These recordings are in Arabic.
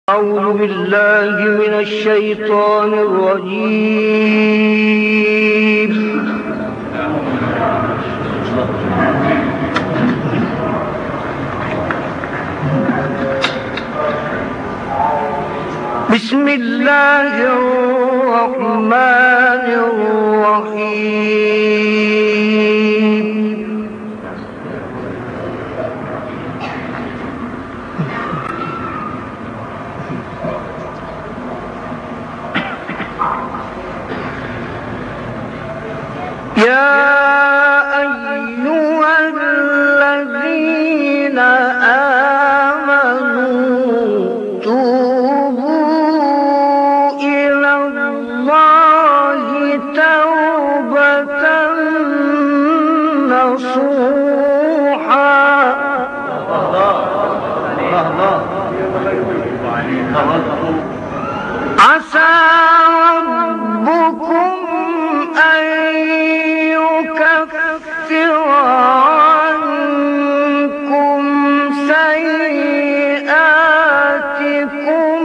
أعوذ بالله من الشيطان الرجيم. بسم الله الرحمن الرحيم. يا أيها الذين آمنوا توبوا إلى الله توبة نصوحا عسى ربكم أن يكفر عنكم سيئاتكم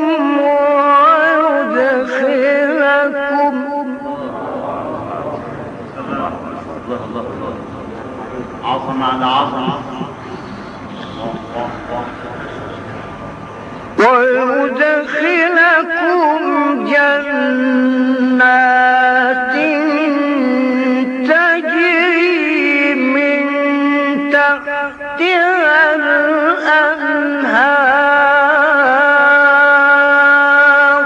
ويدخلكم جنات تجري من تحتها الأنهار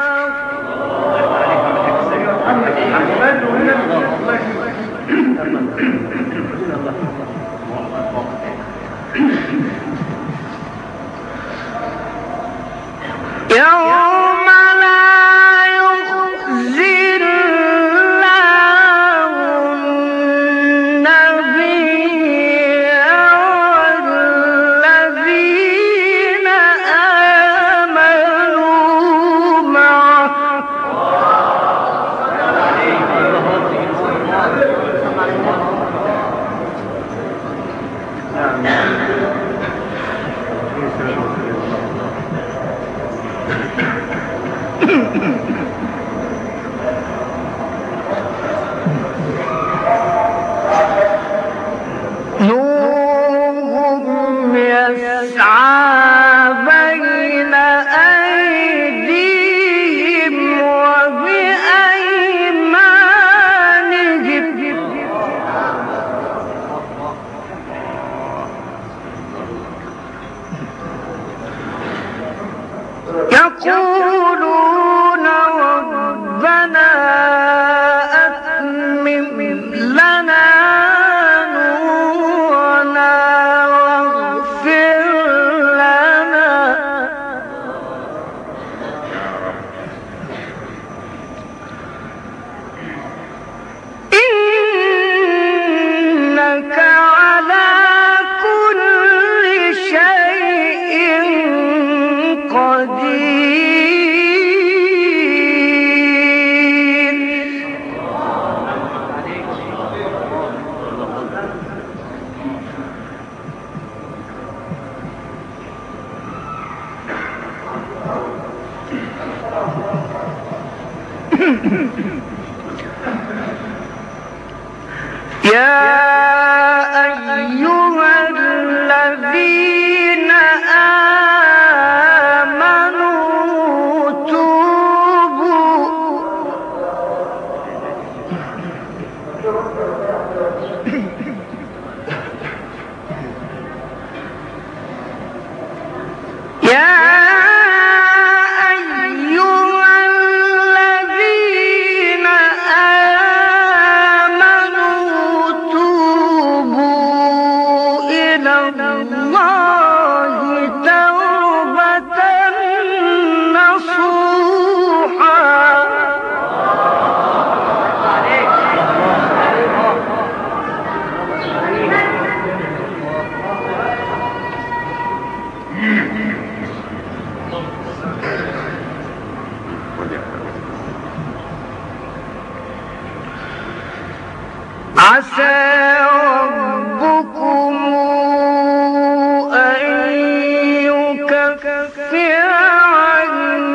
يوم لا يخزي الله النبي والذين آمنوا معه نورهم يسعى بين أيديهم وبأيمانهم يقولون ربنا أتمم لنا نورنا واغفر لنا إنك على كل شيء قدير. يا أيها الذين آمنوا توبوا يا أيها الذين آمنوا توبوا إلى الله توبة نصوحا عسى ربكم أن يكفر عنكم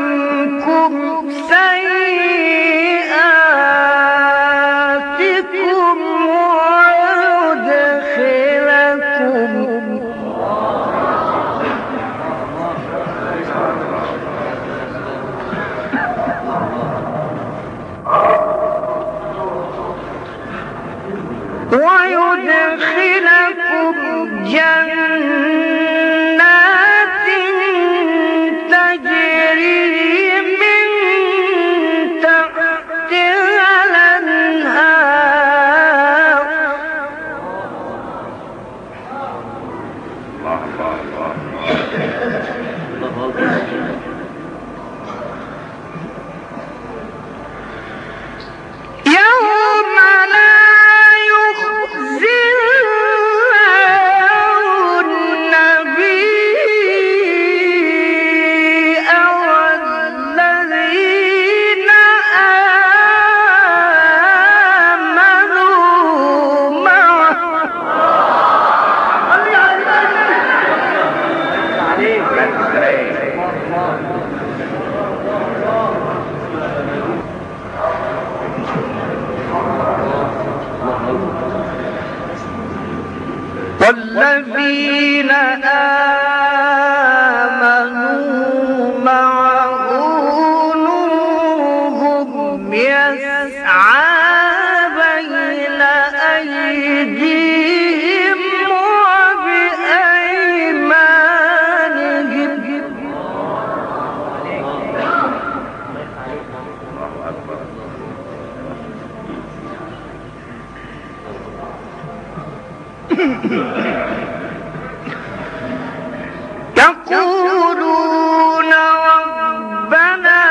يقولون ربنا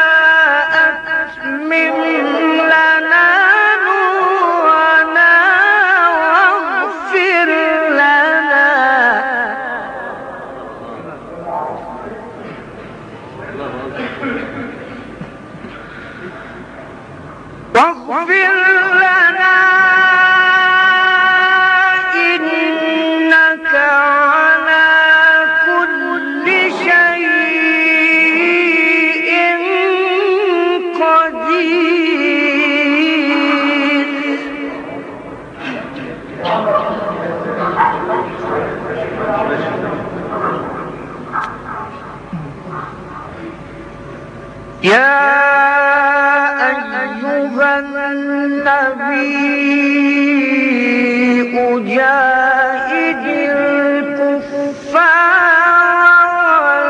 أتمم لنا نورنا واغفر لنا إنك على كل شيء قدير. يا أيها النبي جاهد الكفار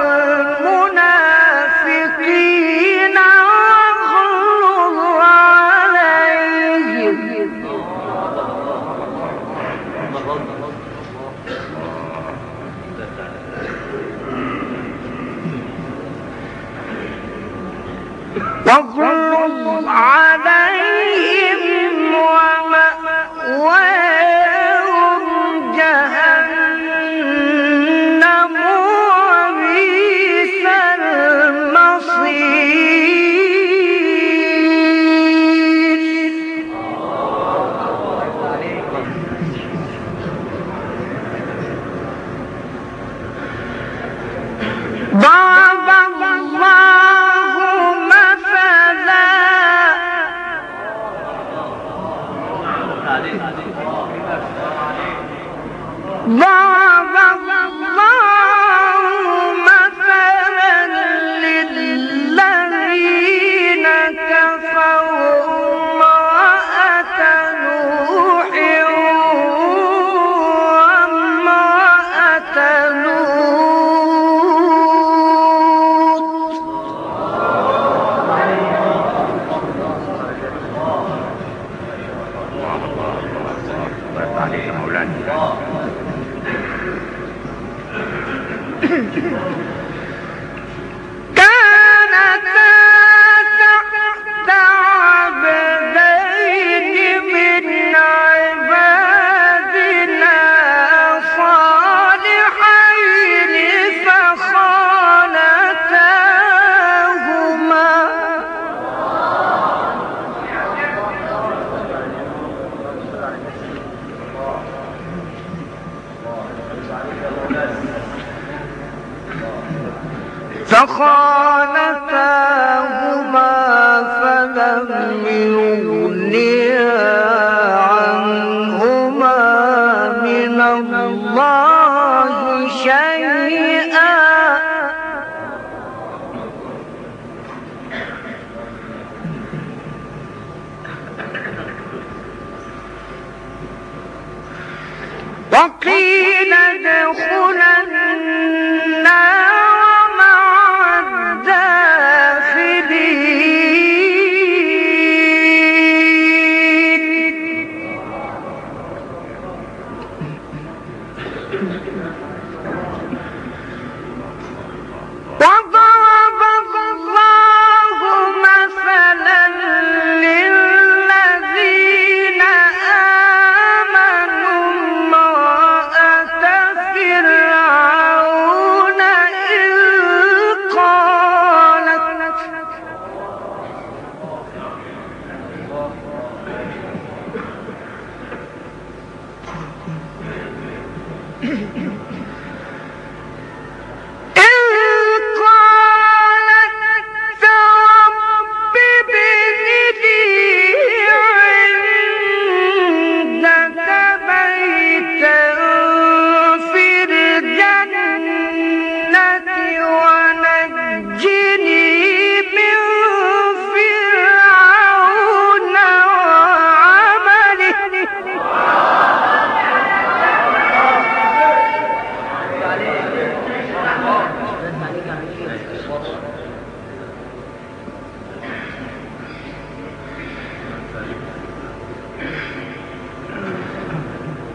والمنافقين واغلظ عليهم ومأواهم جهنم وبئس المصير. ضرب الله مثلا للذين كفروا امرأة نوح وامرأة لوط عليك مولانا. كانتا تحت عبدين من عبادنا صالحين فخانتاهما فلم يغنيا عنهما من الله شيئا وقيل ادخلا النار مع الداخلين. وضرب الله مثلا للذين آمنوا امرأة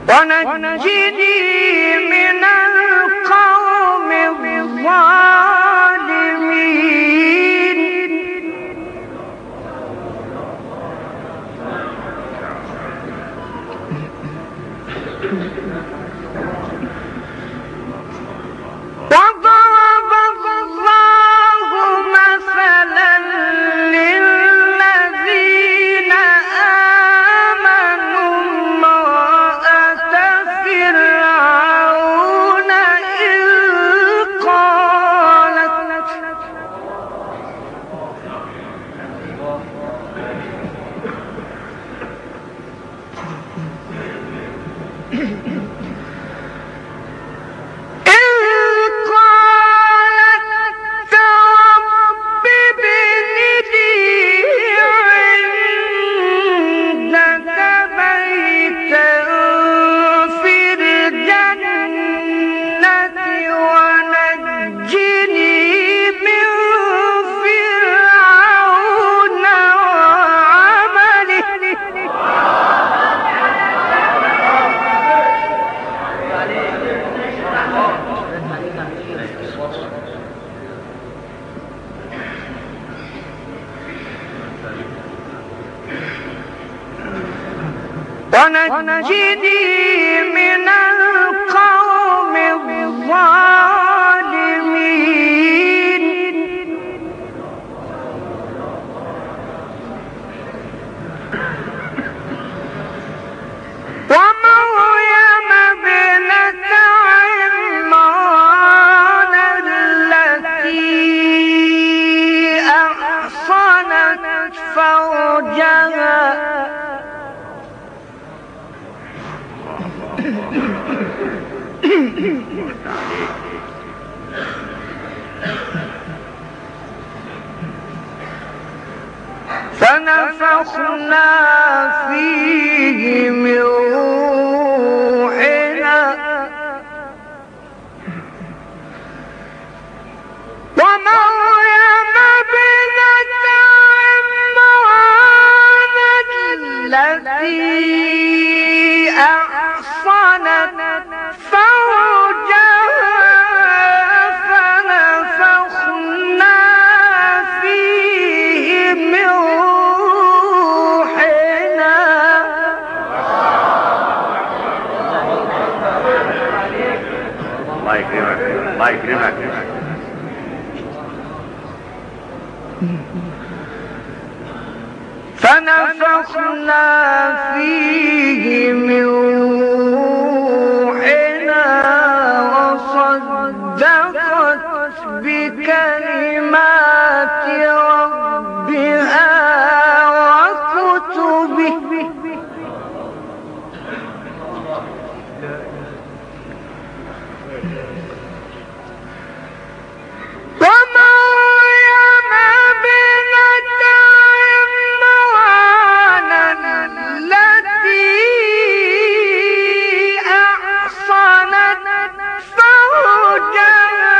ونجني من القوم الظالمين وضرب الله مثلا للذين آمنوا امرأة فرعون إذ قالت رب ابن لي عندك بيتا في الجنة ونجني من فرعون وعمله ونجني من القوم الظالمين ومريم ابنة عمران التي أحصنت فرجها فنفخنا فيه من روحنا ومريم ابنة عمران التي أحصنت فرجها فنفخنا فيه من روحنا الله يكرمك فنفخنا فيه من روحنا وصدقت بكلمات ربها وكتبه ومريم ابنة عمران التي أحصنت فرجها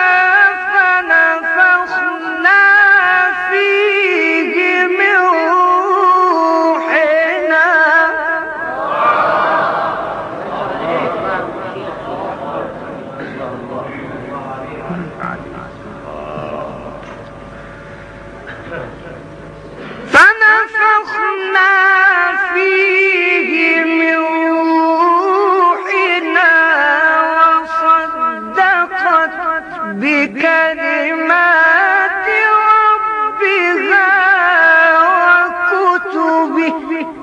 فنفخنا فيه من روحنا فنفخنا فيه من روحنا وصدقت بكلمات ربها وكتبه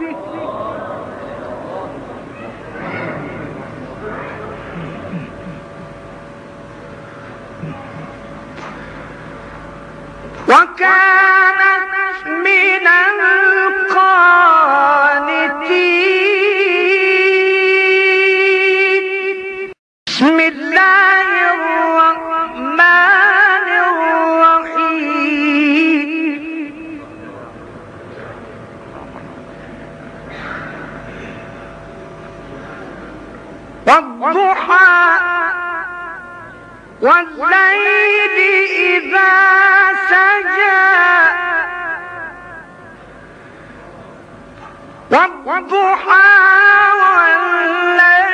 وكانت من القانتين بسم الله الرحمن الرحيم والضحى والليل إذا سجى والضحى والليل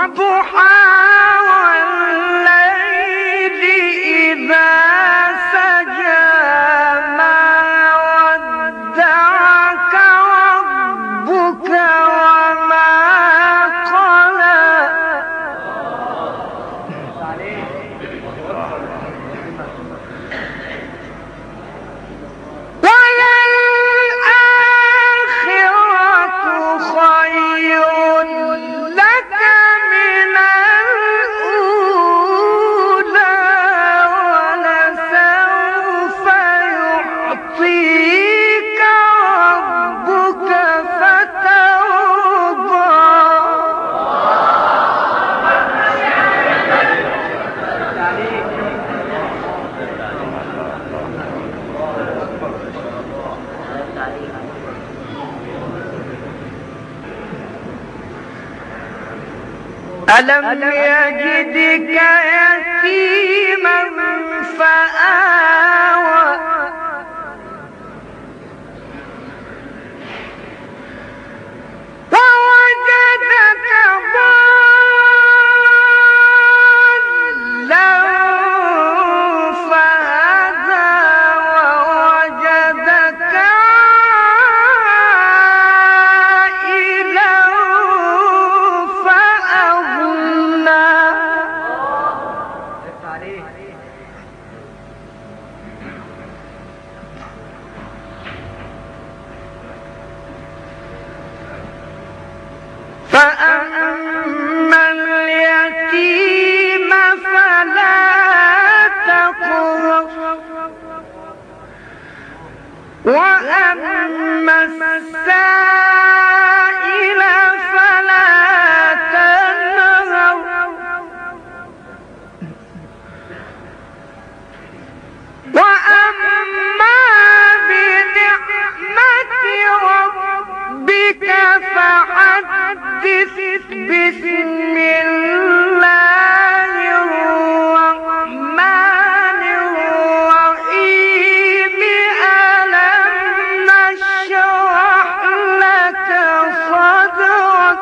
والضحى والليل إذا سجى ما ودعك ربك وما قلى وللآخرة خير لك من الأولى ولسوف يعطيك ربك فترضى ألم يجدك يتيما فآوى ووجدك ضالا فهدى ووجدك عائلا فأغنى فأما اليتيم فلا تقهر وأما السائل فلا تنهر وأما بنعمة ربك فحدث بسم الله الرحمن الرحيم ألم نشرح لك صدرك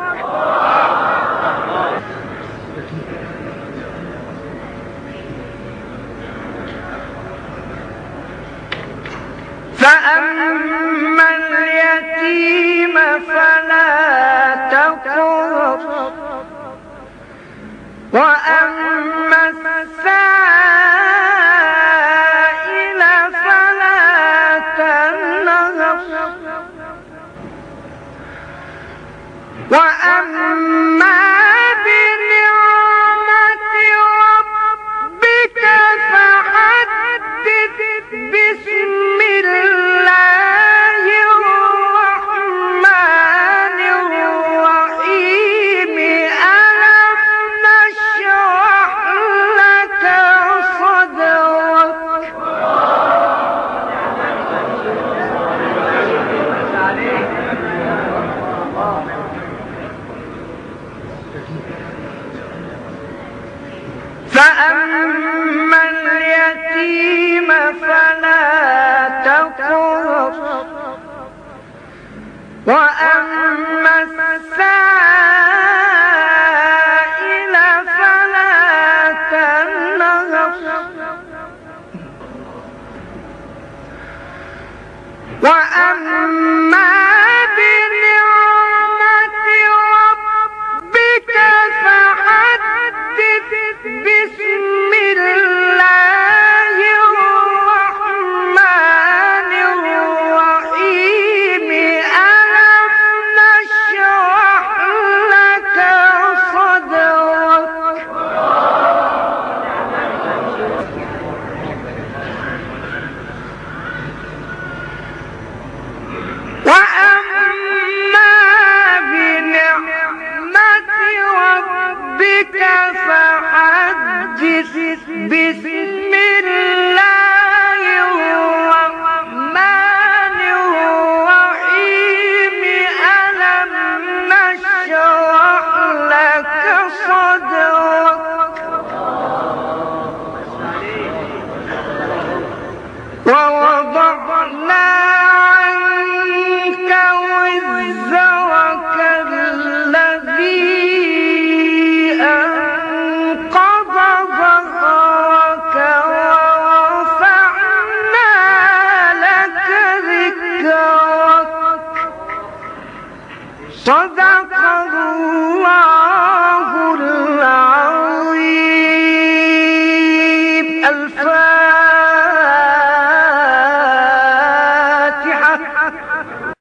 فأما اليتيم فلا تقهر وأما السائل فلا تنهر وأما بنعمة ربك فحدث بسم الله الرحمن الرحيم ألم نشرح لك صدرك فأما اليتيم فلا تقهر وأما السائل فلا تنهر وأما بنعمة ربك فحدث بسم الله الرحمن الرحيم ألم نشرح لك صدرك وأما بنعمة ربك فحدث بسم